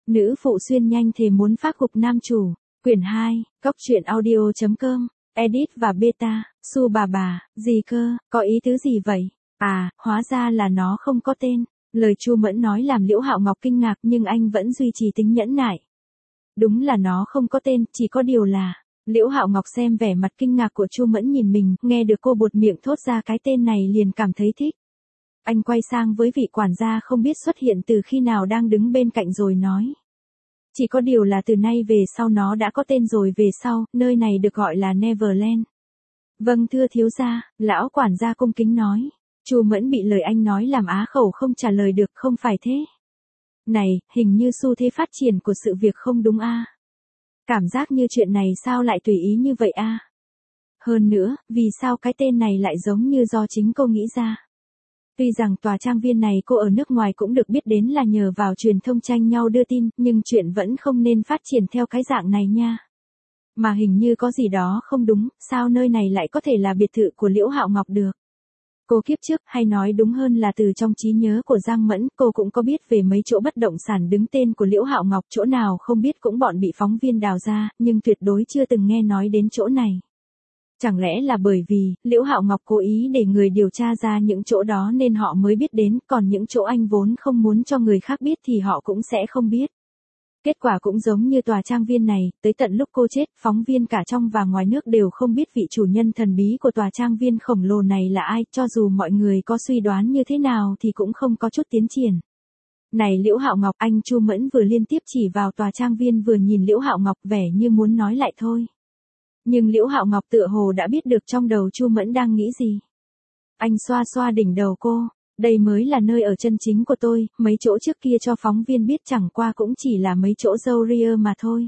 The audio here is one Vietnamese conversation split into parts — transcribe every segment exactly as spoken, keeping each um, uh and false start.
Nữ phụ xuyên nhanh thề muốn phác gục nam chủ. Quyển hai, Cóc truyện audio chấm com, edit và beta, su bà bà, gì cơ, có ý tứ gì vậy? À, hóa ra là nó không có tên. Lời Chu Mẫn nói làm Liễu Hạo Ngọc kinh ngạc nhưng anh vẫn duy trì tính nhẫn nại. Đúng là nó không có tên, chỉ có điều là... Liễu Hạo Ngọc xem vẻ mặt kinh ngạc của Chu Mẫn nhìn mình, nghe được cô buột miệng thốt ra cái tên này liền cảm thấy thích. Anh quay sang với vị quản gia không biết xuất hiện từ khi nào đang đứng bên cạnh rồi nói. Chỉ có điều là từ nay về sau nó đã có tên rồi, về sau, nơi này được gọi là Neverland. Vâng thưa thiếu gia, lão quản gia cung kính nói. Chu Mẫn bị lời anh nói làm á khẩu không trả lời được, không phải thế. Này, hình như xu thế phát triển của sự việc không đúng a. Cảm giác như chuyện này sao lại tùy ý như vậy a? Hơn nữa, vì sao cái tên này lại giống như do chính cô nghĩ ra? Tuy rằng tòa trang viên này cô ở nước ngoài cũng được biết đến là nhờ vào truyền thông tranh nhau đưa tin, nhưng chuyện vẫn không nên phát triển theo cái dạng này nha. Mà hình như có gì đó không đúng, sao nơi này lại có thể là biệt thự của Liễu Hạo Ngọc được? Cô kiếp trước, hay nói đúng hơn là từ trong trí nhớ của Giang Mẫn, cô cũng có biết về mấy chỗ bất động sản đứng tên của Liễu Hạo Ngọc, chỗ nào không biết cũng bọn bị phóng viên đào ra, nhưng tuyệt đối chưa từng nghe nói đến chỗ này. Chẳng lẽ là bởi vì, Liễu Hạo Ngọc cố ý để người điều tra ra những chỗ đó nên họ mới biết đến, còn những chỗ anh vốn không muốn cho người khác biết thì họ cũng sẽ không biết. Kết quả cũng giống như tòa trang viên này, tới tận lúc cô chết, phóng viên cả trong và ngoài nước đều không biết vị chủ nhân thần bí của tòa trang viên khổng lồ này là ai, cho dù mọi người có suy đoán như thế nào thì cũng không có chút tiến triển. Này Liễu Hạo Ngọc, anh Chu Mẫn vừa liên tiếp chỉ vào tòa trang viên vừa nhìn Liễu Hạo Ngọc vẻ như muốn nói lại thôi. Nhưng Liễu Hạo Ngọc tựa hồ đã biết được trong đầu Chu Mẫn đang nghĩ gì. Anh xoa xoa đỉnh đầu cô. Đây mới là nơi ở chân chính của tôi, mấy chỗ trước kia cho phóng viên biết chẳng qua cũng chỉ là mấy chỗ râu ria mà thôi.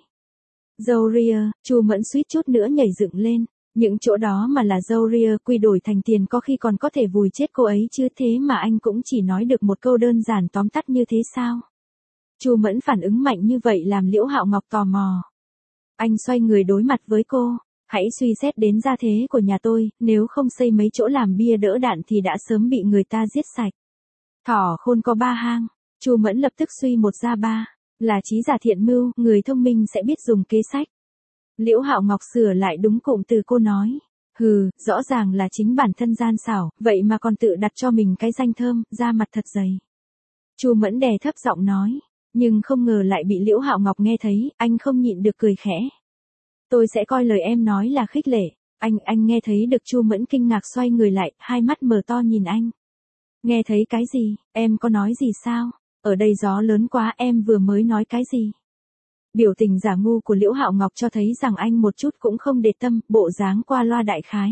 Râu ria, Chu Mẫn suýt chút nữa nhảy dựng lên, những chỗ đó mà là râu ria quy đổi thành tiền có khi còn có thể vùi chết cô ấy chứ, thế mà anh cũng chỉ nói được một câu đơn giản tóm tắt như thế sao? Chu Mẫn phản ứng mạnh như vậy làm Liễu Hạo Ngọc tò mò. Anh xoay người đối mặt với cô. Hãy suy xét đến gia thế của nhà tôi, nếu không xây mấy chỗ làm bia đỡ đạn thì đã sớm bị người ta giết sạch. Thỏ khôn có ba hang, Chu Mẫn lập tức suy một ra ba, là trí giả thiện mưu, người thông minh sẽ biết dùng kế sách. Liễu Hạo Ngọc sửa lại đúng cụm từ cô nói. Hừ, rõ ràng là chính bản thân gian xảo, vậy mà còn tự đặt cho mình cái danh thơm, da mặt thật dày. Chu Mẫn đè thấp giọng nói, nhưng không ngờ lại bị Liễu Hạo Ngọc nghe thấy, anh không nhịn được cười khẽ. Tôi sẽ coi lời em nói là khích lệ. Anh, anh nghe thấy được? Chu Mẫn kinh ngạc xoay người lại, hai mắt mở to nhìn anh. Nghe thấy cái gì, em có nói gì sao? Ở đây gió lớn quá, em vừa mới nói cái gì? Biểu tình giả ngu của Liễu Hạo Ngọc cho thấy rằng anh một chút cũng không để tâm, bộ dáng qua loa đại khái.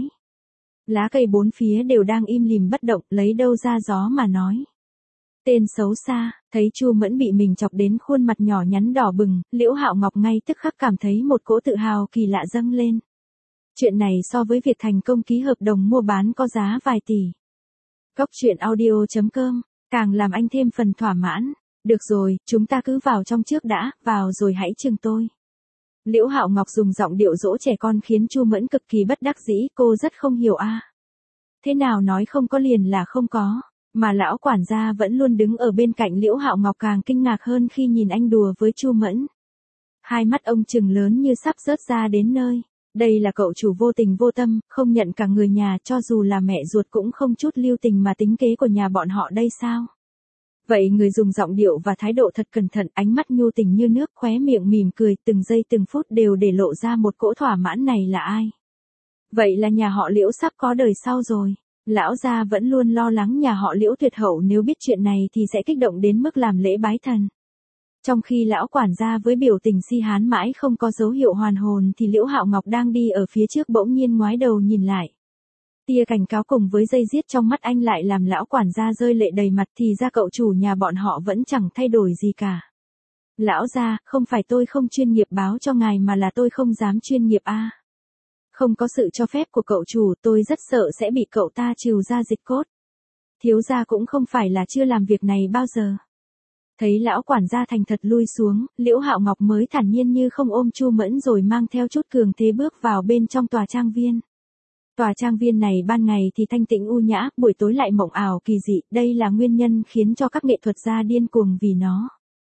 Lá cây bốn phía đều đang im lìm bất động, lấy đâu ra gió mà nói. Tên xấu xa, thấy Chu Mẫn bị mình chọc đến khuôn mặt nhỏ nhắn đỏ bừng, Liễu Hạo Ngọc ngay tức khắc cảm thấy một cỗ tự hào kỳ lạ dâng lên. Chuyện này so với việc thành công ký hợp đồng mua bán có giá vài tỷ. Cóc truyện audio chấm com, càng làm anh thêm phần thỏa mãn. Được rồi, chúng ta cứ vào trong trước đã, vào rồi hãy chừng tôi. Liễu Hạo Ngọc dùng giọng điệu dỗ trẻ con khiến Chu Mẫn cực kỳ bất đắc dĩ, cô rất không hiểu a. À. Thế nào nói không có liền là không có. Mà lão quản gia vẫn luôn đứng ở bên cạnh Liễu Hạo Ngọc càng kinh ngạc hơn khi nhìn anh đùa với Chu Mẫn. Hai mắt ông trừng lớn như sắp rớt ra đến nơi. Đây là cậu chủ vô tình vô tâm, không nhận cả người nhà, cho dù là mẹ ruột cũng không chút lưu tình mà tính kế của nhà bọn họ đây sao? Vậy người dùng giọng điệu và thái độ thật cẩn thận, ánh mắt nhu tình như nước, khóe miệng mỉm cười, từng giây từng phút đều để lộ ra một cỗ thỏa mãn này là ai? Vậy là nhà họ Liễu sắp có đời sau rồi. Lão gia vẫn luôn lo lắng nhà họ Liễu tuyệt hậu nếu biết chuyện này thì sẽ kích động đến mức làm lễ bái thần. Trong khi lão quản gia với biểu tình si hán mãi không có dấu hiệu hoàn hồn thì Liễu Hạo Ngọc đang đi ở phía trước bỗng nhiên ngoái đầu nhìn lại. Tia cảnh cáo cùng với dây giết trong mắt anh lại làm lão quản gia rơi lệ đầy mặt, thì ra cậu chủ nhà bọn họ vẫn chẳng thay đổi gì cả. Lão gia, không phải tôi không chuyên nghiệp báo cho ngài mà là tôi không dám chuyên nghiệp a. À. Không có sự cho phép của cậu chủ, tôi rất sợ sẽ bị cậu ta trừ ra dịch cốt. Thiếu gia cũng không phải là chưa làm việc này bao giờ. Thấy lão quản gia thành thật lui xuống, Liễu Hạo Ngọc mới thản nhiên như không ôm Chu Mẫn rồi mang theo chút cường thế bước vào bên trong tòa trang viên. Tòa trang viên này ban ngày thì thanh tĩnh u nhã, buổi tối lại mộng ảo kỳ dị, đây là nguyên nhân khiến cho các nghệ thuật gia điên cuồng vì nó.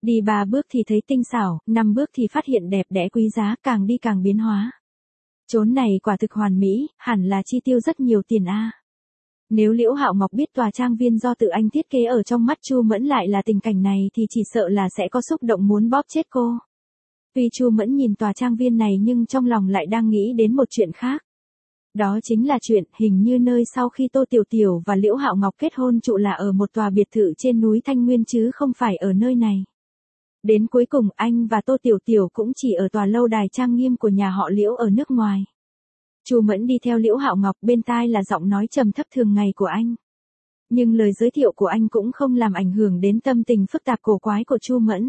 Đi ba bước thì thấy tinh xảo, năm bước thì phát hiện đẹp đẽ quý giá, càng đi càng biến hóa. Chốn này quả thực hoàn mỹ, hẳn là chi tiêu rất nhiều tiền a. Nếu Liễu Hạo Ngọc biết tòa trang viên do tự anh thiết kế ở trong mắt Chu Mẫn lại là tình cảnh này thì chỉ sợ là sẽ có xúc động muốn bóp chết cô. Tuy Chu Mẫn nhìn tòa trang viên này nhưng trong lòng lại đang nghĩ đến một chuyện khác. Đó chính là chuyện hình như nơi sau khi Tô Tiểu Tiểu và Liễu Hạo Ngọc kết hôn trụ là ở một tòa biệt thự trên núi Thanh Nguyên chứ không phải ở nơi này. Đến cuối cùng anh và Tô Tiểu Tiểu cũng chỉ ở tòa lâu đài trang nghiêm của nhà họ Liễu ở nước ngoài. Chu Mẫn đi theo Liễu Hạo Ngọc, bên tai là giọng nói trầm thấp thường ngày của anh. Nhưng lời giới thiệu của anh cũng không làm ảnh hưởng đến tâm tình phức tạp cổ quái của Chu Mẫn.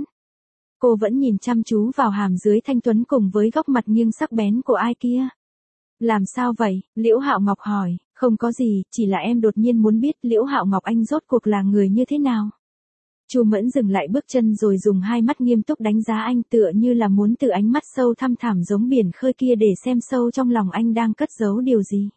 Cô vẫn nhìn chăm chú vào hàm dưới thanh tuấn cùng với góc mặt nghiêng sắc bén của ai kia. Làm sao vậy? Liễu Hạo Ngọc hỏi. Không có gì, chỉ là em đột nhiên muốn biết Liễu Hạo Ngọc anh rốt cuộc là người như thế nào. Chu Mẫn dừng lại bước chân rồi dùng hai mắt nghiêm túc đánh giá anh, tựa như là muốn từ ánh mắt sâu thăm thẳm giống biển khơi kia để xem sâu trong lòng anh đang cất giấu điều gì.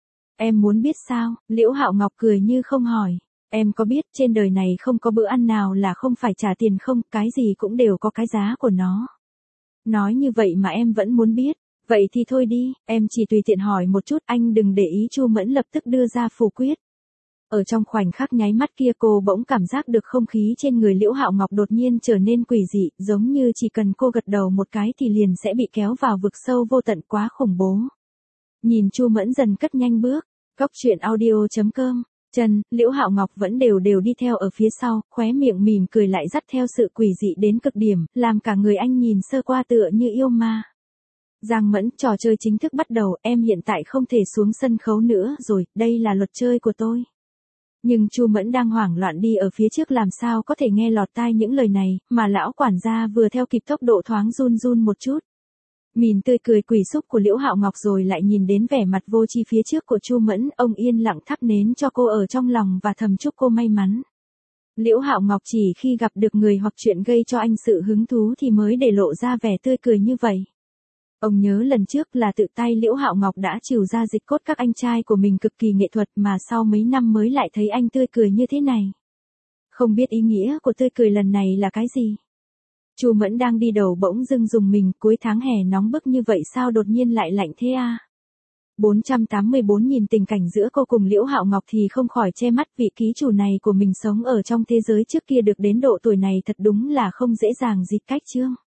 Em muốn biết sao? Liễu Hạo Ngọc cười như không hỏi. Em có biết trên đời này không có bữa ăn nào là không phải trả tiền không, cái gì cũng đều có cái giá của nó. Nói như vậy mà em vẫn muốn biết. Vậy thì thôi đi, em chỉ tùy tiện hỏi một chút, anh đừng để ý. Chu Mẫn lập tức đưa ra phủ quyết. Ở trong khoảnh khắc nháy mắt kia cô bỗng cảm giác được không khí trên người Liễu Hạo Ngọc đột nhiên trở nên quỷ dị, giống như chỉ cần cô gật đầu một cái thì liền sẽ bị kéo vào vực sâu vô tận, quá khủng bố. Nhìn Chu Mẫn dần cất nhanh bước, Cóc Truyện Audio chấm com, Trần, Liễu Hạo Ngọc vẫn đều đều đi theo ở phía sau, khóe miệng mỉm cười lại dắt theo sự quỷ dị đến cực điểm, làm cả người anh nhìn sơ qua tựa như yêu ma. Giang Mẫn, trò chơi chính thức bắt đầu, em hiện tại không thể xuống sân khấu nữa rồi, đây là luật chơi của tôi. Nhưng Chu Mẫn đang hoảng loạn đi ở phía trước làm sao có thể nghe lọt tai những lời này, mà lão quản gia vừa theo kịp tốc độ thoáng run run một chút. Nhìn tươi cười quỷ xúc của Liễu Hạo Ngọc rồi lại nhìn đến vẻ mặt vô tri phía trước của Chu Mẫn, ông yên lặng thắp nến cho cô ở trong lòng và thầm chúc cô may mắn. Liễu Hạo Ngọc chỉ khi gặp được người hoặc chuyện gây cho anh sự hứng thú thì mới để lộ ra vẻ tươi cười như vậy. Ông nhớ lần trước là tự tay Liễu Hạo Ngọc đã trừ ra dịch cốt các anh trai của mình cực kỳ nghệ thuật mà sau mấy năm mới lại thấy anh tươi cười như thế này. Không biết ý nghĩa của tươi cười lần này là cái gì? Chu Mẫn đang đi đầu bỗng dưng dùng mình, cuối tháng hè nóng bức như vậy sao đột nhiên lại lạnh thế à? bốn trăm tám mươi bốn nhìn tình cảnh giữa cô cùng Liễu Hạo Ngọc thì không khỏi che mắt, vị ký chủ này của mình sống ở trong thế giới trước kia được đến độ tuổi này thật đúng là không dễ dàng gì cách chương.